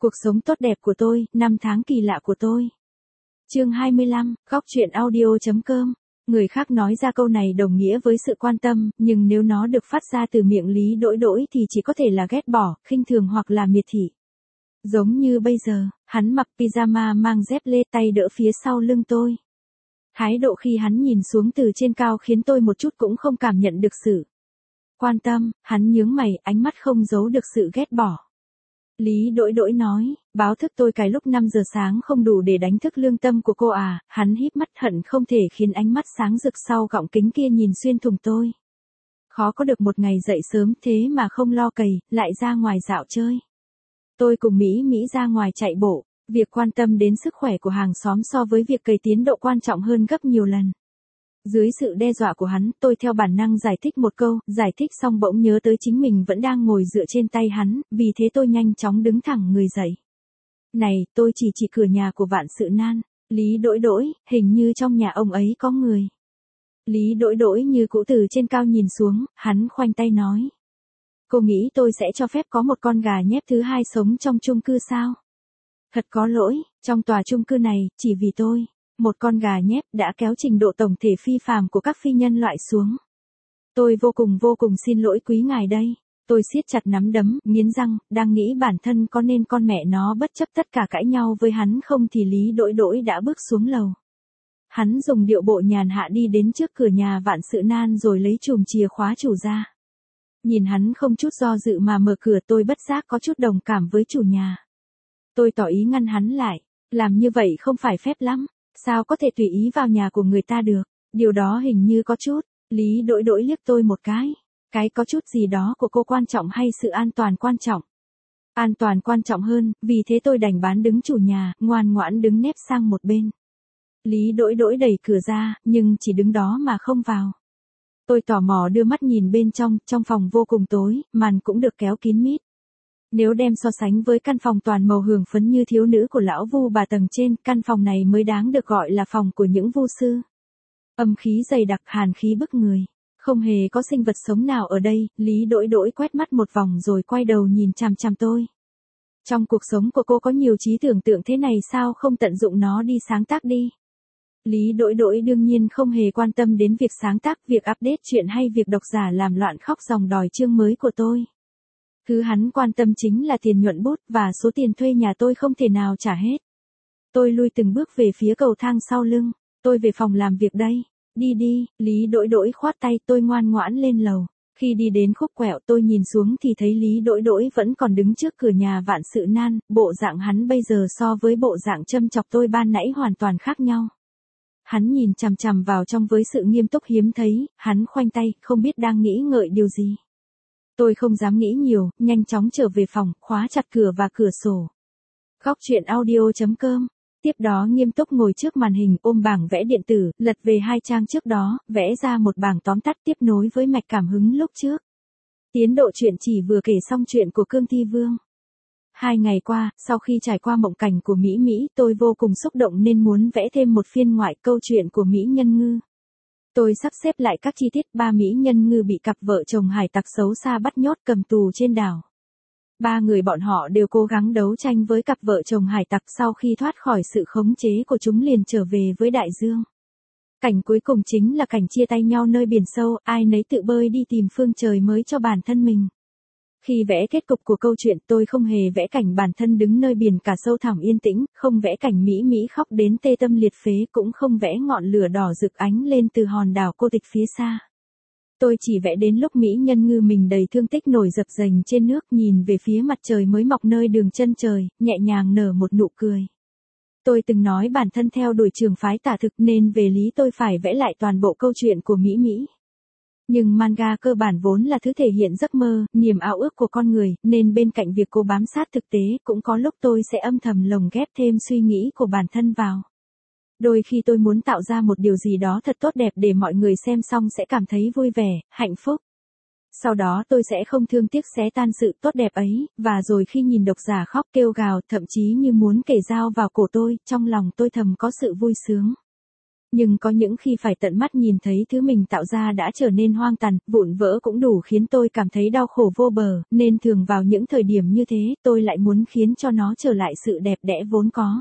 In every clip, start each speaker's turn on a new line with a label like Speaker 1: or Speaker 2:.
Speaker 1: Cuộc sống tốt đẹp của tôi, năm tháng kỳ lạ của tôi. Chương 25, góc truyện audio.com. Người khác nói ra câu này đồng nghĩa với sự quan tâm, nhưng nếu nó được phát ra từ miệng Lý Đỗi Đỗi thì chỉ có thể là ghét bỏ, khinh thường hoặc là miệt thị. Giống như bây giờ, hắn mặc pyjama mang dép lê, tay đỡ phía sau lưng tôi. Thái độ khi hắn nhìn xuống từ trên cao khiến tôi một chút cũng không cảm nhận được sự quan tâm, hắn nhướng mày, ánh mắt không giấu được sự ghét bỏ. Lý Đỗi Đỗi nói, báo thức tôi cài lúc 5 giờ sáng không đủ để đánh thức lương tâm của cô à, hắn híp mắt hận không thể khiến ánh mắt sáng rực sau gọng kính kia nhìn xuyên thủng tôi. Khó có được một ngày dậy sớm thế mà không lo cày, lại ra ngoài dạo chơi. Tôi cùng Mỹ ra ngoài chạy bộ, việc quan tâm đến sức khỏe của hàng xóm so với việc cày tiến độ quan trọng hơn gấp nhiều lần. Dưới sự đe dọa của hắn, tôi theo bản năng giải thích một câu, giải thích xong bỗng nhớ tới chính mình vẫn đang ngồi dựa trên tay hắn, vì thế tôi nhanh chóng đứng thẳng người dậy. Này, tôi chỉ cửa nhà của Vạn Sự Nan. Lý Đỗi Đỗi, hình như trong nhà ông ấy có người. Lý Đỗi Đỗi như cũ từ trên cao nhìn xuống, hắn khoanh tay nói. Cô nghĩ tôi sẽ cho phép có một con gà nhép thứ hai sống trong chung cư sao? Thật có lỗi, trong tòa chung cư này, chỉ vì tôi. Một con gà nhép đã kéo trình độ tổng thể phi phàm của các phi nhân loại xuống. Tôi vô cùng xin lỗi quý ngài đây. Tôi siết chặt nắm đấm, nghiến răng, đang nghĩ bản thân có nên con mẹ nó bất chấp tất cả cãi nhau với hắn không thì Lý Đỗi Đỗi đã bước xuống lầu. Hắn dùng điệu bộ nhàn hạ đi đến trước cửa nhà Vạn Sự Nan rồi lấy chùm chìa khóa chủ ra. Nhìn hắn không chút do dự mà mở cửa, tôi bất giác có chút đồng cảm với chủ nhà. Tôi tỏ ý ngăn hắn lại, làm như vậy không phải phép lắm. Sao có thể tùy ý vào nhà của người ta được, điều đó hình như có chút. Lý Đỗi Đỗi liếc tôi một cái có chút gì đó của cô quan trọng hay sự an toàn quan trọng? An toàn quan trọng hơn, vì thế tôi đành bán đứng chủ nhà, ngoan ngoãn đứng nép sang một bên. Lý Đỗi Đỗi đẩy cửa ra, nhưng chỉ đứng đó mà không vào. Tôi tò mò đưa mắt nhìn bên trong phòng vô cùng tối, màn cũng được kéo kín mít. Nếu đem so sánh với căn phòng toàn màu hường phấn như thiếu nữ của lão Vu bà tầng trên, căn phòng này mới đáng được gọi là phòng của những vu sư. Âm khí dày đặc, hàn khí bức người. Không hề có sinh vật sống nào ở đây. Lý Đỗi Đỗi quét mắt một vòng rồi quay đầu nhìn chằm chằm tôi. Trong cuộc sống của cô có nhiều trí tưởng tượng thế này, sao không tận dụng nó đi sáng tác đi? Lý Đỗi Đỗi đương nhiên không hề quan tâm đến việc sáng tác, việc update chuyện hay việc độc giả làm loạn khóc ròng đòi chương mới của tôi. Thứ hắn quan tâm chính là tiền nhuận bút và số tiền thuê nhà tôi không thể nào trả hết. Tôi lui từng bước về phía cầu thang sau lưng. Tôi về phòng làm việc đây. Đi, Lý Đỗi Đỗi khoát tay, tôi ngoan ngoãn lên lầu. Khi đi đến khúc quẹo tôi nhìn xuống thì thấy Lý Đỗi Đỗi vẫn còn đứng trước cửa nhà Vạn Sự Nan, bộ dạng hắn bây giờ so với bộ dạng châm chọc tôi ban nãy hoàn toàn khác nhau. Hắn nhìn chằm chằm vào trong với sự nghiêm túc hiếm thấy, hắn khoanh tay, không biết đang nghĩ ngợi điều gì. Tôi không dám nghĩ nhiều, nhanh chóng trở về phòng, khóa chặt cửa và cửa sổ. Góc truyện audio.com. Tiếp đó nghiêm túc ngồi trước màn hình, ôm bảng vẽ điện tử, lật về 2 trang trước đó, vẽ ra một bảng tóm tắt tiếp nối với mạch cảm hứng lúc trước. Tiến độ truyện chỉ vừa kể xong chuyện của Cương Thi Vương. 2 ngày qua, sau khi trải qua mộng cảnh của Mỹ, tôi vô cùng xúc động nên muốn vẽ thêm một phiên ngoại câu chuyện của Mỹ Nhân Ngư. Tôi sắp xếp lại các chi tiết. 3 mỹ nhân ngư bị cặp vợ chồng hải tặc xấu xa bắt nhốt cầm tù trên đảo. 3 người bọn họ đều cố gắng đấu tranh với cặp vợ chồng hải tặc, sau khi thoát khỏi sự khống chế của chúng liền trở về với đại dương. Cảnh cuối cùng chính là cảnh chia tay nhau nơi biển sâu, ai nấy tự bơi đi tìm phương trời mới cho bản thân mình. Khi vẽ kết cục của câu chuyện, tôi không hề vẽ cảnh bản thân đứng nơi biển cả sâu thẳm yên tĩnh, không vẽ cảnh Mỹ khóc đến tê tâm liệt phế, cũng không vẽ ngọn lửa đỏ rực ánh lên từ hòn đảo cô tịch phía xa. Tôi chỉ vẽ đến lúc Mỹ Nhân Ngư mình đầy thương tích nổi dập dềnh trên nước, nhìn về phía mặt trời mới mọc nơi đường chân trời, nhẹ nhàng nở một nụ cười. Tôi từng nói bản thân theo đuổi trường phái tả thực nên về lý tôi phải vẽ lại toàn bộ câu chuyện của Mỹ. Nhưng manga cơ bản vốn là thứ thể hiện giấc mơ, niềm ao ước của con người, nên bên cạnh việc cô bám sát thực tế, cũng có lúc tôi sẽ âm thầm lồng ghép thêm suy nghĩ của bản thân vào. Đôi khi tôi muốn tạo ra một điều gì đó thật tốt đẹp để mọi người xem xong sẽ cảm thấy vui vẻ, hạnh phúc. Sau đó tôi sẽ không thương tiếc xé tan sự tốt đẹp ấy, và rồi khi nhìn độc giả khóc kêu gào, thậm chí như muốn kể dao vào cổ tôi, trong lòng tôi thầm có sự vui sướng. Nhưng có những khi phải tận mắt nhìn thấy thứ mình tạo ra đã trở nên hoang tàn, vụn vỡ cũng đủ khiến tôi cảm thấy đau khổ vô bờ, nên thường vào những thời điểm như thế, tôi lại muốn khiến cho nó trở lại sự đẹp đẽ vốn có.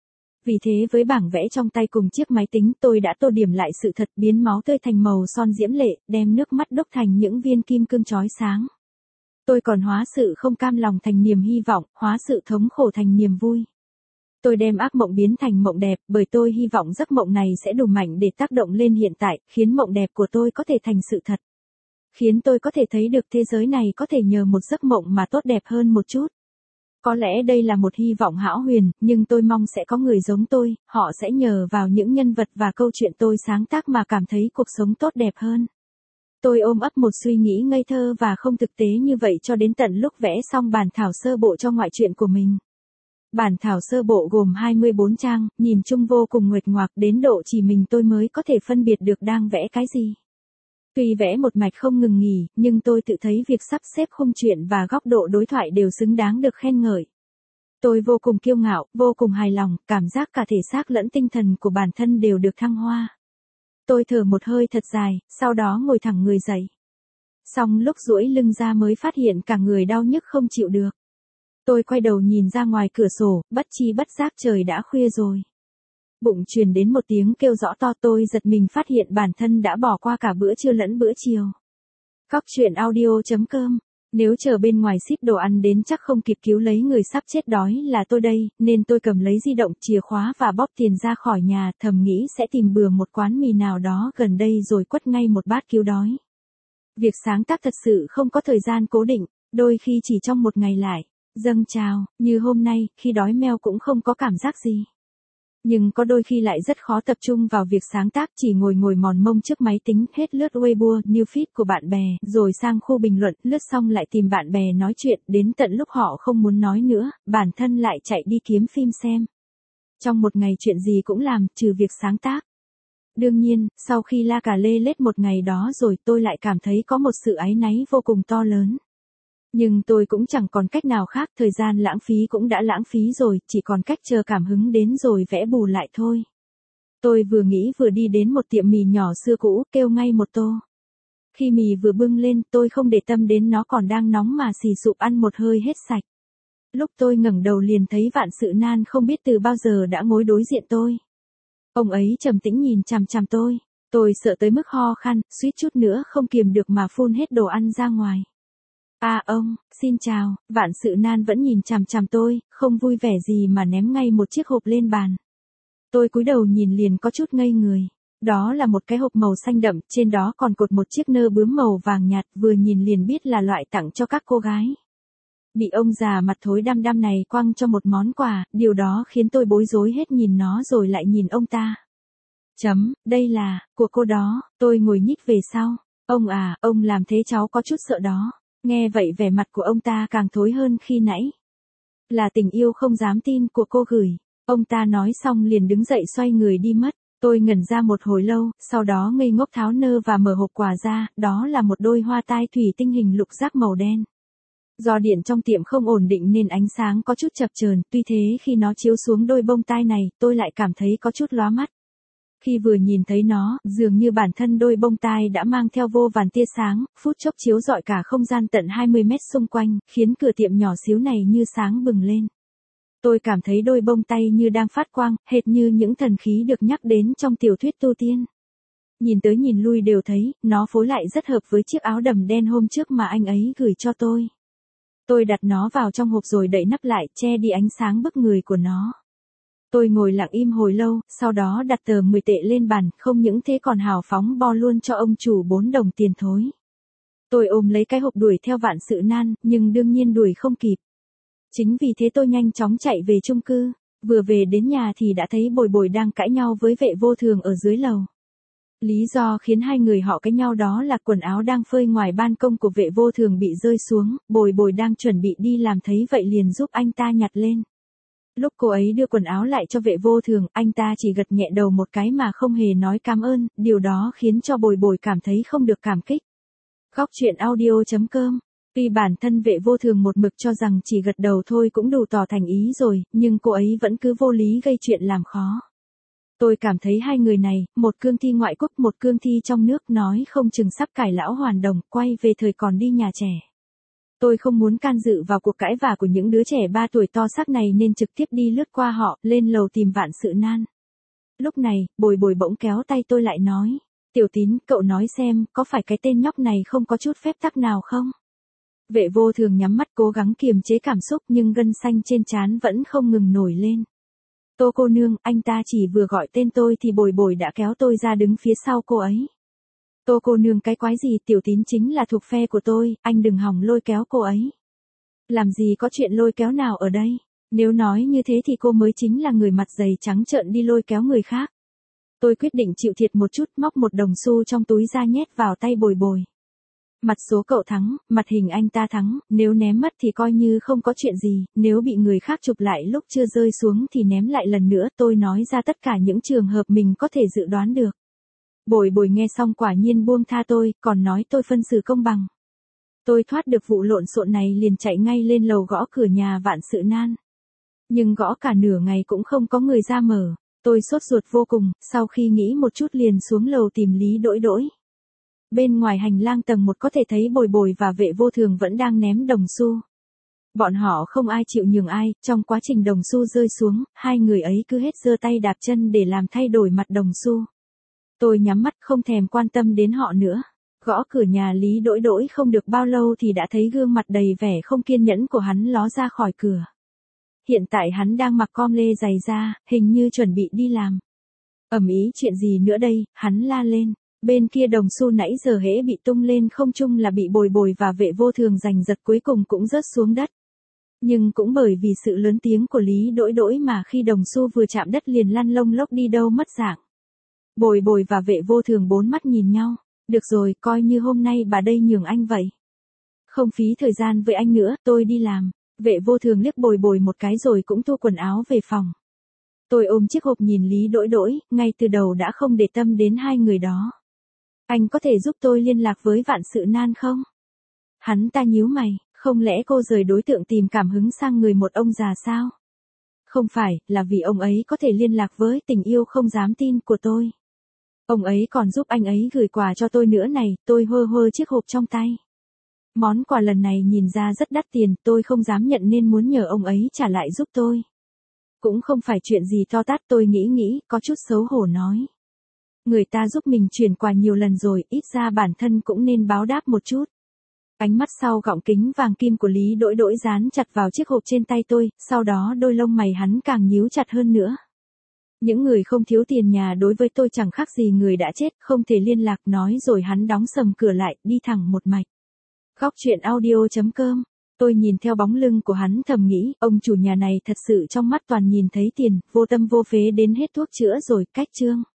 Speaker 1: Vì thế với bảng vẽ trong tay cùng chiếc máy tính tôi đã tô điểm lại sự thật, biến máu tươi thành màu son diễm lệ, đem nước mắt đúc thành những viên kim cương chói sáng. Tôi còn hóa sự không cam lòng thành niềm hy vọng, hóa sự thống khổ thành niềm vui. Tôi đem ác mộng biến thành mộng đẹp, bởi tôi hy vọng giấc mộng này sẽ đủ mạnh để tác động lên hiện tại, khiến mộng đẹp của tôi có thể thành sự thật. Khiến tôi có thể thấy được thế giới này có thể nhờ một giấc mộng mà tốt đẹp hơn một chút. Có lẽ đây là một hy vọng hão huyền, nhưng tôi mong sẽ có người giống tôi, họ sẽ nhờ vào những nhân vật và câu chuyện tôi sáng tác mà cảm thấy cuộc sống tốt đẹp hơn. Tôi ôm ấp một suy nghĩ ngây thơ và không thực tế như vậy cho đến tận lúc vẽ xong bản thảo sơ bộ cho ngoại truyện của mình. Bản thảo sơ bộ gồm 24 trang, nhìn chung vô cùng nguệch ngoạc đến độ chỉ mình tôi mới có thể phân biệt được đang vẽ cái gì. Tuy vẽ một mạch không ngừng nghỉ, nhưng tôi tự thấy việc sắp xếp khung chuyện và góc độ đối thoại đều xứng đáng được khen ngợi. Tôi vô cùng kiêu ngạo, vô cùng hài lòng, cảm giác cả thể xác lẫn tinh thần của bản thân đều được thăng hoa. Tôi thở một hơi thật dài, sau đó ngồi thẳng người dậy. Xong lúc duỗi lưng ra mới phát hiện cả người đau nhức không chịu được. Tôi quay đầu nhìn ra ngoài cửa sổ, bất chi bất giác trời đã khuya rồi. Bụng truyền đến một tiếng kêu rõ to, tôi giật mình phát hiện bản thân đã bỏ qua cả bữa trưa lẫn bữa chiều. Góc truyện audio.com. Nếu chờ bên ngoài ship đồ ăn đến chắc không kịp cứu lấy người sắp chết đói là tôi đây, nên tôi cầm lấy di động, chìa khóa và bóp tiền ra khỏi nhà, thầm nghĩ sẽ tìm bừa một quán mì nào đó gần đây rồi quất ngay một bát cứu đói. Việc sáng tác thật sự không có thời gian cố định, đôi khi chỉ trong một ngày lại dâng trào, như hôm nay, khi đói meo cũng không có cảm giác gì. Nhưng có đôi khi lại rất khó tập trung vào việc sáng tác, chỉ ngồi mòn mông trước máy tính, hết lướt Weibo, new feed của bạn bè, rồi sang khu bình luận, lướt xong lại tìm bạn bè nói chuyện, đến tận lúc họ không muốn nói nữa, bản thân lại chạy đi kiếm phim xem. Trong một ngày chuyện gì cũng làm, trừ việc sáng tác. Đương nhiên, sau khi la cà lê lết một ngày đó rồi tôi lại cảm thấy có một sự áy náy vô cùng to lớn. Nhưng tôi cũng chẳng còn cách nào khác, thời gian lãng phí cũng đã lãng phí rồi, chỉ còn cách chờ cảm hứng đến rồi vẽ bù lại thôi. Tôi vừa nghĩ vừa đi đến một tiệm mì nhỏ xưa cũ, kêu ngay một tô. Khi mì vừa bưng lên, tôi không để tâm đến nó còn đang nóng mà xì sụp ăn một hơi hết sạch. Lúc tôi ngẩng đầu liền thấy Vạn Sự Nan không biết từ bao giờ đã ngồi đối diện tôi. Ông ấy trầm tĩnh nhìn chằm chằm tôi. Tôi sợ tới mức ho khan, suýt chút nữa không kiềm được mà phun hết đồ ăn ra ngoài. À ông, xin chào. Vạn Sự Nan vẫn nhìn chằm chằm tôi, không vui vẻ gì mà ném ngay một chiếc hộp lên bàn. Tôi cúi đầu nhìn liền có chút ngây người. Đó là một cái hộp màu xanh đậm, trên đó còn cột một chiếc nơ bướm màu vàng nhạt, vừa nhìn liền biết là loại tặng cho các cô gái. Bị ông già mặt thối đăm đăm này quăng cho một món quà, điều đó khiến tôi bối rối hết, nhìn nó rồi lại nhìn ông ta. Đây là, của cô đó. Tôi ngồi nhích về sau. Ông à, ông làm thế cháu có chút sợ đó. Nghe vậy vẻ mặt của ông ta càng thối hơn khi nãy. Là tình yêu không dám tin của cô gửi. Ông ta nói xong liền đứng dậy xoay người đi mất. Tôi ngẩn ra một hồi lâu, sau đó ngây ngốc tháo nơ và mở hộp quà ra, đó là một đôi hoa tai thủy tinh hình lục giác màu đen. Do điện trong tiệm không ổn định nên ánh sáng có chút chập chờn, tuy thế khi nó chiếu xuống đôi bông tai này, tôi lại cảm thấy có chút lóa mắt. Khi vừa nhìn thấy nó, dường như bản thân đôi bông tai đã mang theo vô vàn tia sáng, phút chốc chiếu rọi cả không gian tận 20 mét xung quanh, khiến cửa tiệm nhỏ xíu này như sáng bừng lên. Tôi cảm thấy đôi bông tay như đang phát quang, hệt như những thần khí được nhắc đến trong tiểu thuyết tu tiên. Nhìn tới nhìn lui đều thấy, nó phối lại rất hợp với chiếc áo đầm đen hôm trước mà anh ấy gửi cho tôi. Tôi đặt nó vào trong hộp rồi đậy nắp lại, che đi ánh sáng bức người của nó. Tôi ngồi lặng im hồi lâu, sau đó đặt tờ 10 tệ lên bàn, không những thế còn hào phóng bo luôn cho ông chủ 4 đồng tiền thối. Tôi ôm lấy cái hộp đuổi theo Vạn Sự Nan, nhưng đương nhiên đuổi không kịp. Chính vì thế tôi nhanh chóng chạy về chung cư, vừa về đến nhà thì đã thấy Bồi Bồi đang cãi nhau với Vệ Vô Thường ở dưới lầu. Lý do khiến hai người họ cãi nhau đó là quần áo đang phơi ngoài ban công của Vệ Vô Thường bị rơi xuống, Bồi Bồi đang chuẩn bị đi làm thấy vậy liền giúp anh ta nhặt lên. Lúc cô ấy đưa quần áo lại cho Vệ Vô Thường, anh ta chỉ gật nhẹ đầu một cái mà không hề nói cảm ơn, điều đó khiến cho Bồi Bồi cảm thấy không được cảm kích. Góc truyện audio.com. Tuy bản thân Vệ Vô Thường một mực cho rằng chỉ gật đầu thôi cũng đủ tỏ thành ý rồi, nhưng cô ấy vẫn cứ vô lý gây chuyện làm khó. Tôi cảm thấy hai người này, một cương thi ngoại quốc một cương thi trong nước nói không chừng sắp cải lão hoàn đồng, quay về thời còn đi nhà trẻ. Tôi không muốn can dự vào cuộc cãi vã của những đứa trẻ 3 tuổi to xác này nên trực tiếp đi lướt qua họ, lên lầu tìm Vạn Sự Nan. Lúc này, Bồi Bồi bỗng kéo tay tôi lại nói, Tiểu Tín, cậu nói xem, có phải cái tên nhóc này không có chút phép tắc nào không? Vệ Vô Thường nhắm mắt cố gắng kiềm chế cảm xúc nhưng gân xanh trên trán vẫn không ngừng nổi lên. Tô cô nương, anh ta chỉ vừa gọi tên tôi thì Bồi Bồi đã kéo tôi ra đứng phía sau cô ấy. Tô cô nương cái quái gì, Tiểu Tín chính là thuộc phe của tôi, anh đừng hòng lôi kéo cô ấy. Làm gì có chuyện lôi kéo nào ở đây, nếu nói như thế thì cô mới chính là người mặt dày trắng trợn đi lôi kéo người khác. Tôi quyết định chịu thiệt một chút, móc một đồng xu trong túi ra nhét vào tay Bồi Bồi. Mặt số cậu thắng, mặt hình anh ta thắng, nếu ném mất thì coi như không có chuyện gì, nếu bị người khác chụp lại lúc chưa rơi xuống thì ném lại lần nữa. Tôi nói ra tất cả những trường hợp mình có thể dự đoán được. Bồi Bồi nghe xong quả nhiên buông tha tôi, còn nói tôi phân xử công bằng. Tôi thoát được vụ lộn xộn này liền chạy ngay lên lầu gõ cửa nhà Vạn Sự Nan. Nhưng gõ cả nửa ngày cũng không có người ra mở. Tôi sốt ruột vô cùng, sau khi nghĩ một chút liền xuống lầu tìm Lý Đỗi Đỗi. Bên ngoài hành lang tầng 1 có thể thấy Bồi Bồi và Vệ Vô Thường vẫn đang ném đồng xu. Bọn họ không ai chịu nhường ai, trong quá trình đồng xu rơi xuống, hai người ấy cứ hết giơ tay đạp chân để làm thay đổi mặt đồng xu. Tôi nhắm mắt không thèm quan tâm đến họ nữa. Gõ cửa nhà Lý Đỗi Đỗi không được bao lâu thì đã thấy gương mặt đầy vẻ không kiên nhẫn của hắn ló ra khỏi cửa. Hiện tại hắn đang mặc com lê giày da, hình như chuẩn bị đi làm. Ầm ĩ chuyện gì nữa đây, hắn la lên. Bên kia đồng xu nãy giờ hễ bị tung lên không trung là bị Bồi Bồi và Vệ Vô Thường giành giật cuối cùng cũng rớt xuống đất. Nhưng cũng bởi vì sự lớn tiếng của Lý Đỗi Đỗi mà khi đồng xu vừa chạm đất liền lăn lông lốc đi đâu mất dạng. Bồi Bồi và Vệ Vô Thường bốn mắt nhìn nhau. Được rồi, coi như hôm nay bà đây nhường anh vậy. Không phí thời gian với anh nữa, tôi đi làm. Vệ Vô Thường liếc Bồi Bồi một cái rồi cũng thu quần áo về phòng. Tôi ôm chiếc hộp nhìn Lý Đỗi Đỗi, ngay từ đầu đã không để tâm đến hai người đó. Anh có thể giúp tôi liên lạc với Vạn Sự Nan không? Hắn ta nhíu mày, không lẽ cô rời đối tượng tìm cảm hứng sang người một ông già sao? Không phải, là vì ông ấy có thể liên lạc với tình yêu không dám tin của tôi. Ông ấy còn giúp anh ấy gửi quà cho tôi nữa này, tôi hơ hơ chiếc hộp trong tay. Món quà lần này nhìn ra rất đắt tiền, tôi không dám nhận nên muốn nhờ ông ấy trả lại giúp tôi. Cũng không phải chuyện gì to tát, tôi nghĩ, có chút xấu hổ nói. Người ta giúp mình chuyển quà nhiều lần rồi, ít ra bản thân cũng nên báo đáp một chút. Ánh mắt sau gọng kính vàng kim của Lý Đỗi Đỗi dán chặt vào chiếc hộp trên tay tôi, sau đó đôi lông mày hắn càng nhíu chặt hơn nữa. Những người không thiếu tiền nhà đối với tôi chẳng khác gì người đã chết, không thể liên lạc, nói rồi hắn đóng sầm cửa lại, đi thẳng một mạch. Góc truyện audio.com. Tôi nhìn theo bóng lưng của hắn thầm nghĩ, ông chủ nhà này thật sự trong mắt toàn nhìn thấy tiền, vô tâm vô phế đến hết thuốc chữa rồi, cách chương.